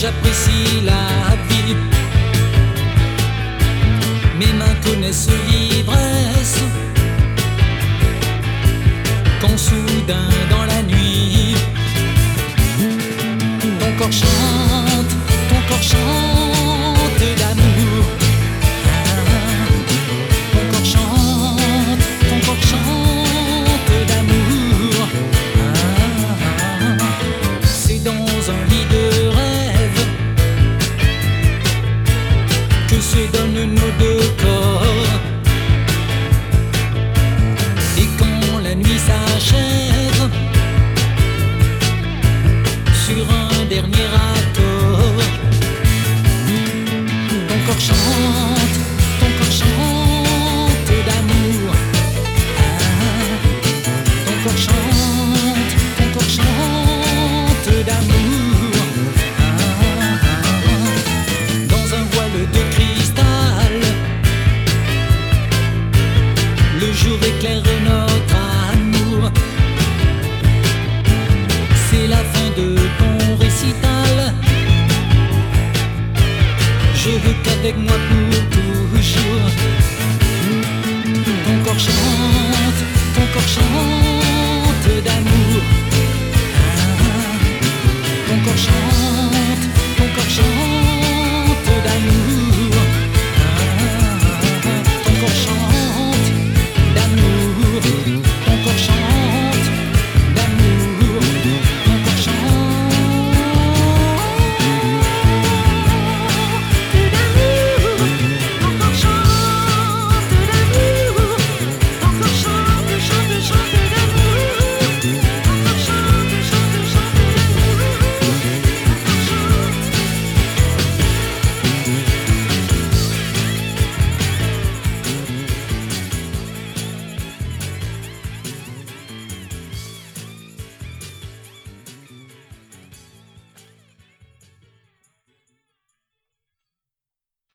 j'apprécie la vie. Mes mains connaissent l'ivresse quand soudain dans la nuit ton corps chante d'amour. Ton corps chante d'amour. C'est dans un lit de rêve que se donnent nos deux corps. Et quand la nuit s'achève sur un dernier accord, ton corps chante d'amour. Ton corps chante d'amour. Dans un voile de cristal, le jour éclaire notre amour. C'est la fin de ton récital. Je veux qu'avec moi pour toujours. Ton corps chante d'amour. Ton corps chante d'amour.